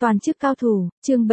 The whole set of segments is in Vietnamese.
Toàn chức cao thủ, chương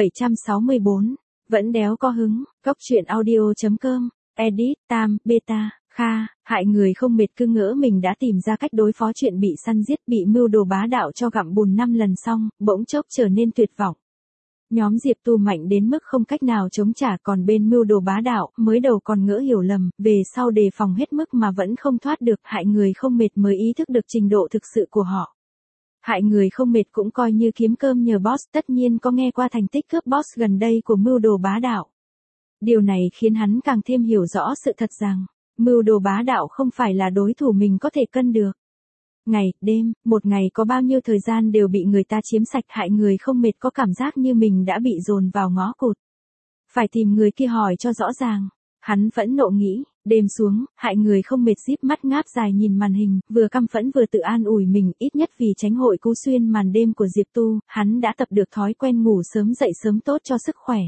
764, vẫn đéo có hứng, Cóc truyện audio.com, edit, tam, beta, kha, hại người không mệt cứ ngỡ mình đã tìm ra cách đối phó chuyện bị săn giết bị mưu đồ bá đạo cho gặm bùn 5 lần xong, bỗng chốc trở nên tuyệt vọng. Nhóm Diệp Tu mạnh đến mức không cách nào chống trả, còn bên mưu đồ bá đạo, mới đầu còn ngỡ hiểu lầm, về sau đề phòng hết mức mà vẫn không thoát được, hại người không mệt mới ý thức được trình độ thực sự của họ. Hại người không mệt cũng coi như kiếm cơm nhờ boss, tất nhiên có nghe qua thành tích cướp boss gần đây của mưu đồ bá đạo. Điều này khiến hắn càng thêm hiểu rõ sự thật rằng, mưu đồ bá đạo không phải là đối thủ mình có thể cân được. Ngày, đêm, một ngày có bao nhiêu thời gian đều bị người ta chiếm sạch, hại người không mệt có cảm giác như mình đã bị dồn vào ngõ cụt. Phải tìm người kia hỏi cho rõ ràng. Hắn phẫn nộ nghĩ, đêm xuống, hại người không mệt díp mắt ngáp dài nhìn màn hình, vừa căm phẫn vừa tự an ủi mình, ít nhất vì tránh hội cú xuyên màn đêm của Diệp Tu, hắn đã tập được thói quen ngủ sớm dậy sớm tốt cho sức khỏe.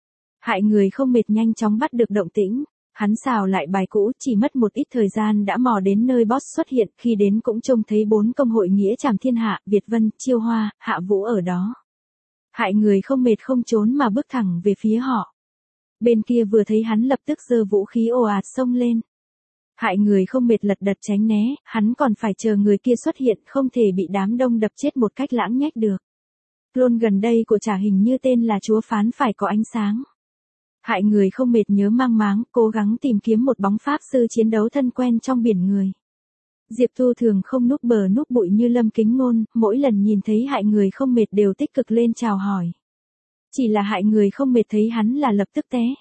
Hại người không mệt nhanh chóng bắt được động tĩnh, hắn xào lại bài cũ, chỉ mất một ít thời gian đã mò đến nơi boss xuất hiện, khi đến cũng trông thấy 4 công hội nghĩa trảm thiên hạ, Việt Vân, Chiêu Hoa, Hạ Vũ ở đó. Hại người không mệt không trốn mà bước thẳng về phía họ. Bên kia vừa thấy hắn lập tức giơ vũ khí ồ ạt xông lên. Hại người không mệt lật đật tránh né, hắn còn phải chờ người kia xuất hiện, không thể bị đám đông đập chết một cách lãng nhách được. Clone gần đây của trả hình như tên là Chúa Phán phải có ánh sáng. Hại người không mệt nhớ mang máng, cố gắng tìm kiếm một bóng pháp sư chiến đấu thân quen trong biển người. Diệp Tu thường không núp bờ núp bụi như Lâm Kính Ngôn, mỗi lần nhìn thấy hại người không mệt đều tích cực lên chào hỏi. Chỉ là hại người không mệt thấy hắn là lập tức té.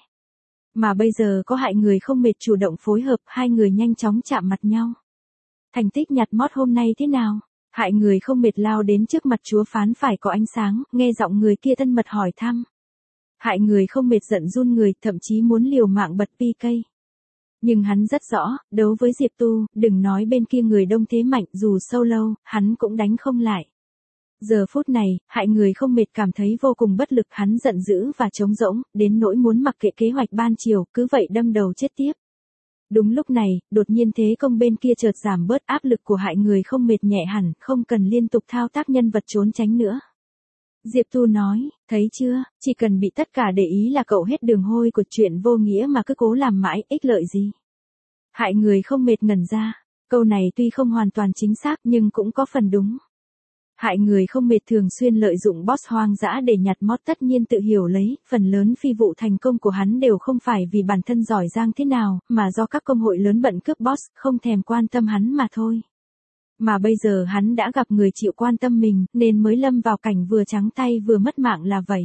Mà bây giờ có hại người không mệt chủ động phối hợp, hai người nhanh chóng chạm mặt nhau. Thành tích nhặt mót hôm nay thế nào? Hại người không mệt lao đến trước mặt Chúa Phán phải có ánh sáng, nghe giọng người kia thân mật hỏi thăm. Hại người không mệt giận run người, thậm chí muốn liều mạng bật PK. Nhưng hắn rất rõ, đấu với Diệp Tu, đừng nói bên kia người đông thế mạnh, dù solo, hắn cũng đánh không lại. Giờ phút này, hại người không mệt cảm thấy vô cùng bất lực, hắn giận dữ và trống rỗng, đến nỗi muốn mặc kệ kế hoạch ban chiều, cứ vậy đâm đầu chết tiếp. Đúng lúc này, đột nhiên thế công bên kia chợt giảm bớt, áp lực của hại người không mệt nhẹ hẳn, không cần liên tục thao tác nhân vật trốn tránh nữa. Diệp Tu nói, thấy chưa, chỉ cần bị tất cả để ý là cậu hết đường hôi của chuyện vô nghĩa mà cứ cố làm mãi, ích lợi gì. Hại người không mệt ngẩn ra, câu này tuy không hoàn toàn chính xác nhưng cũng có phần đúng. Hại người không mệt thường xuyên lợi dụng boss hoang dã để nhặt mót, tất nhiên tự hiểu lấy, phần lớn phi vụ thành công của hắn đều không phải vì bản thân giỏi giang thế nào, mà do các công hội lớn bận cướp boss, không thèm quan tâm hắn mà thôi. Mà bây giờ hắn đã gặp người chịu quan tâm mình, nên mới lâm vào cảnh vừa trắng tay vừa mất mạng là vậy.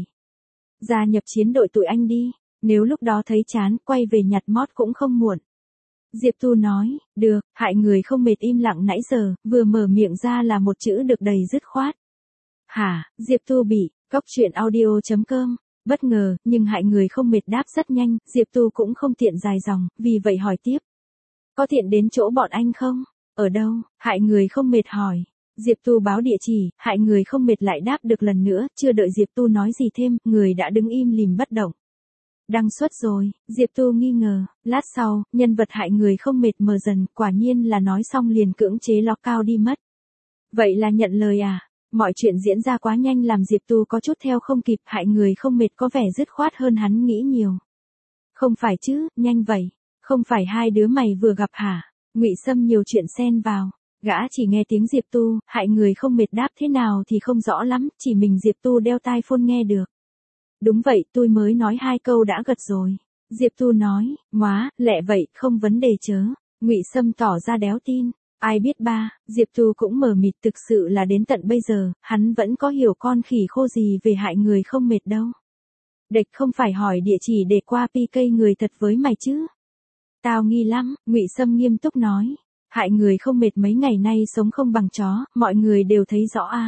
Gia nhập chiến đội tụi anh đi, nếu lúc đó thấy chán, quay về nhặt mót cũng không muộn. Diệp Tu nói, được, hại người không mệt im lặng nãy giờ, vừa mở miệng ra là một chữ được đầy dứt khoát. Hả, Diệp Tu bị, Cóc truyện audio.com, bất ngờ, nhưng hại người không mệt đáp rất nhanh, Diệp Tu cũng không tiện dài dòng, vì vậy hỏi tiếp. Có tiện đến chỗ bọn anh không? Ở đâu? Hại người không mệt hỏi. Diệp Tu báo địa chỉ, hại người không mệt lại đáp được lần nữa, chưa đợi Diệp Tu nói gì thêm, người đã đứng im lìm bất động. Đăng xuất rồi, Diệp Tu nghi ngờ, lát sau, nhân vật hại người không mệt mờ dần, quả nhiên là nói xong liền cưỡng chế lock cao đi mất. Vậy là nhận lời à? Mọi chuyện diễn ra quá nhanh làm Diệp Tu có chút theo không kịp, hại người không mệt có vẻ dứt khoát hơn hắn nghĩ nhiều. Không phải chứ, nhanh vậy, không phải hai đứa mày vừa gặp hả? Ngụy Sâm nhiều chuyện xen vào, gã chỉ nghe tiếng Diệp Tu, hại người không mệt đáp thế nào thì không rõ lắm, chỉ mình Diệp Tu đeo tai phone nghe được. Đúng vậy, tôi mới nói 2 câu đã gật rồi. Diệp Tu nói, móa, lẹ vậy, không vấn đề chớ. Ngụy Sâm tỏ ra đéo tin. Ai biết ba, Diệp Tu cũng mờ mịt, thực sự là đến tận bây giờ, hắn vẫn có hiểu con khỉ khô gì về hại người không mệt đâu. Địch không phải hỏi địa chỉ để qua PK người thật với mày chứ. Tao nghi lắm, Ngụy Sâm nghiêm túc nói. Hại người không mệt mấy ngày nay sống không bằng chó, mọi người đều thấy rõ à.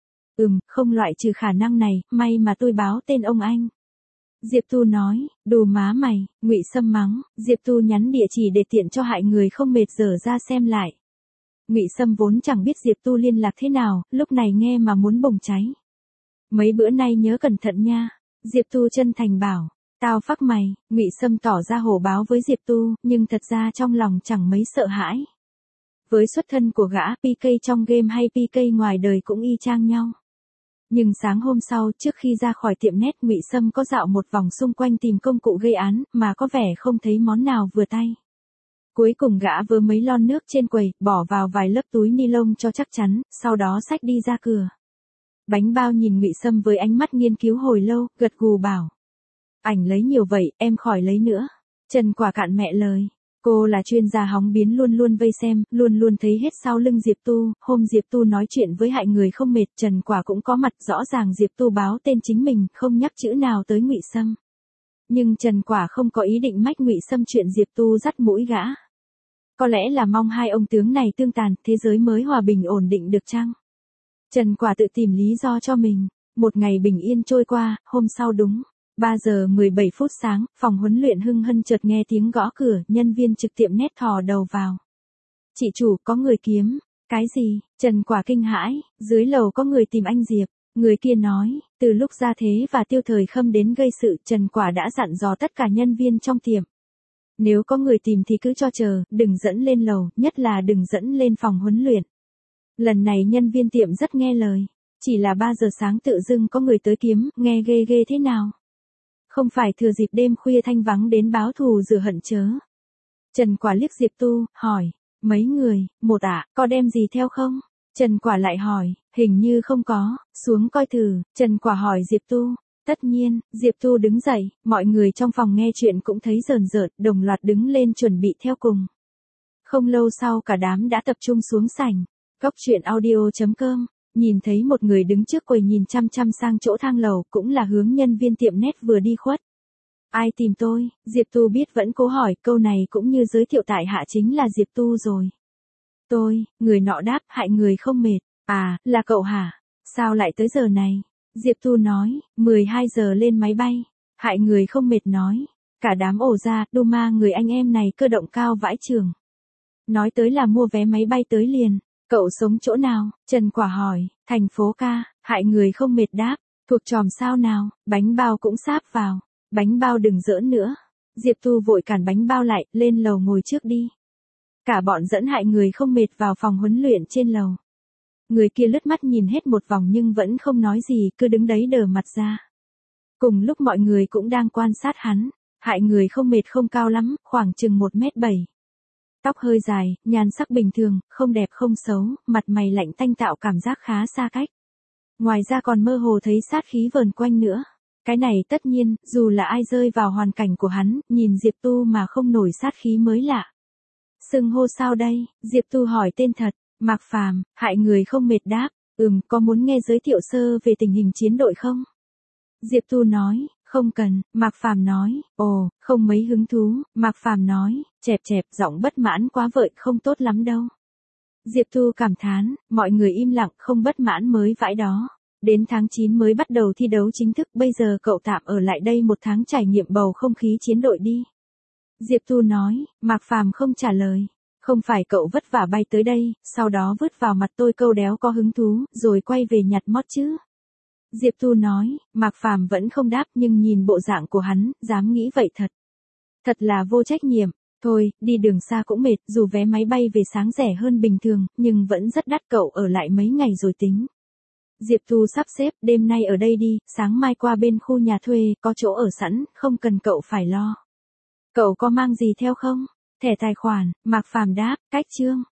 Không loại trừ khả năng này, may mà tôi báo tên ông anh. Diệp Tu nói, đù má mày, Ngụy Sâm mắng, Diệp Tu nhắn địa chỉ để tiện cho hại người không mệt dở ra xem lại. Ngụy Sâm vốn chẳng biết Diệp Tu liên lạc thế nào, lúc này nghe mà muốn bùng cháy. Mấy bữa nay nhớ cẩn thận nha, Diệp Tu chân thành bảo. Tao phắc mày, Ngụy Sâm tỏ ra hổ báo với Diệp Tu, nhưng thật ra trong lòng chẳng mấy sợ hãi. Với xuất thân của gã, PK trong game hay PK ngoài đời cũng y chang nhau. Nhưng sáng hôm sau, trước khi ra khỏi tiệm nét, Ngụy Sâm có dạo một vòng xung quanh tìm công cụ gây án, mà có vẻ không thấy món nào vừa tay. Cuối cùng gã vơ mấy lon nước trên quầy, bỏ vào vài lớp túi ni lông cho chắc chắn, sau đó xách đi ra cửa. Bánh bao nhìn Ngụy Sâm với ánh mắt nghiên cứu hồi lâu, gật gù bảo. Ảnh lấy nhiều vậy, em khỏi lấy nữa. Trần Quả cạn mẹ lời. Cô là chuyên gia hóng biến luôn luôn vây xem, luôn luôn thấy hết sau lưng Diệp Tu. Hôm Diệp Tu nói chuyện với hại người không mệt, Trần Quả cũng có mặt, rõ ràng Diệp Tu báo tên chính mình, không nhắc chữ nào tới Ngụy Sâm. Nhưng Trần Quả không có ý định mách Ngụy Sâm chuyện Diệp Tu dắt mũi gã. Có lẽ là mong hai ông tướng này tương tàn, thế giới mới hòa bình ổn định được chăng? Trần Quả tự tìm lý do cho mình. Một ngày bình yên trôi qua, hôm sau đúng 3 giờ 17 phút sáng, phòng huấn luyện Hưng Hân chợt nghe tiếng gõ cửa, nhân viên trực tiệm nét thò đầu vào. Chị chủ, có người kiếm. Cái gì? Trần Quả kinh hãi, dưới lầu có người tìm anh Diệp. Người kia nói, từ lúc Gia Thế và Tiêu Thời Khâm đến gây sự, Trần Quả đã dặn dò tất cả nhân viên trong tiệm. Nếu có người tìm thì cứ cho chờ, đừng dẫn lên lầu, nhất là đừng dẫn lên phòng huấn luyện. Lần này nhân viên tiệm rất nghe lời. Chỉ là 3 giờ sáng tự dưng có người tới kiếm, nghe ghê ghê thế nào? Không phải thừa dịp đêm khuya thanh vắng đến báo thù rửa hận chớ. Trần Quả liếc Diệp Tu, hỏi, mấy người, một ạ, có đem gì theo không? Trần Quả lại hỏi, hình như không có, xuống coi thử. Trần Quả hỏi Diệp Tu. Tất nhiên, Diệp Tu đứng dậy, mọi người trong phòng nghe chuyện cũng thấy rờn rợn, đồng loạt đứng lên chuẩn bị theo cùng. Không lâu sau cả đám đã tập trung xuống sảnh. Góc truyện audio.com, nhìn thấy một người đứng trước quầy nhìn chăm chăm sang chỗ thang lầu, cũng là hướng nhân viên tiệm nét vừa đi khuất. Ai tìm tôi? Diệp Tu biết vẫn cố hỏi, câu này cũng như giới thiệu tại hạ chính là Diệp Tu rồi. Tôi, người nọ đáp, hại người không mệt. À, là cậu hả? Sao lại tới giờ này? Diệp Tu nói, 12 giờ lên máy bay. Hại người không mệt nói. Cả đám ồ ra, đô ma người anh em này cơ động cao vãi chưởng. Nói tới là mua vé máy bay tới liền. Cậu sống chỗ nào? Trần Quả hỏi. Thành phố ca. Hại người không mệt đáp. Thuộc chòm sao nào? Bánh bao cũng sáp vào. Bánh bao đừng giỡn nữa. Diệp Tu vội cản bánh bao lại, lên lầu ngồi trước đi. Cả bọn dẫn hại người không mệt vào phòng huấn luyện trên lầu. Người kia lướt mắt nhìn hết một vòng nhưng vẫn không nói gì, cứ đứng đấy đờ mặt ra. Cùng lúc mọi người cũng đang quan sát hắn. Hại người không mệt không cao lắm, khoảng chừng 1m7. Tóc hơi dài, nhan sắc bình thường, không đẹp không xấu, mặt mày lạnh tanh tạo cảm giác khá xa cách. Ngoài ra còn mơ hồ thấy sát khí vờn quanh nữa. Cái này tất nhiên, dù là ai rơi vào hoàn cảnh của hắn, nhìn Diệp Tu mà không nổi sát khí mới lạ. Xưng hô sao đây? Diệp Tu hỏi tên thật. Mạc Phàm. Hại người không mệt đáp. Có muốn nghe giới thiệu sơ về tình hình chiến đội không? Diệp Tu nói, không cần. Mạc Phàm nói, ồ, không mấy hứng thú. Mạc Phàm nói, chẹp chẹp, giọng bất mãn quá vợi, không tốt lắm đâu. Diệp Tu cảm thán, mọi người im lặng, không bất mãn mới vãi đó. Đến tháng 9 mới bắt đầu thi đấu chính thức, bây giờ cậu tạm ở lại đây một tháng trải nghiệm bầu không khí chiến đội đi. Diệp Tu nói. Mạc Phàm không trả lời. Không phải cậu vất vả bay tới đây, sau đó vứt vào mặt tôi câu đéo có hứng thú, rồi quay về nhặt mót chứ? Diệp Tu nói. Mạc Phàm vẫn không đáp, nhưng nhìn bộ dạng của hắn, dám nghĩ vậy thật. Thật là vô trách nhiệm. Thôi, đi đường xa cũng mệt, dù vé máy bay về sáng rẻ hơn bình thường, nhưng vẫn rất đắt, cậu ở lại mấy ngày rồi tính. Diệp Tu sắp xếp, đêm nay ở đây đi, sáng mai qua bên khu nhà thuê, có chỗ ở sẵn, không cần cậu phải lo. Cậu có mang gì theo không? Thẻ tài khoản. Mạc Phàm đáp, cách chương.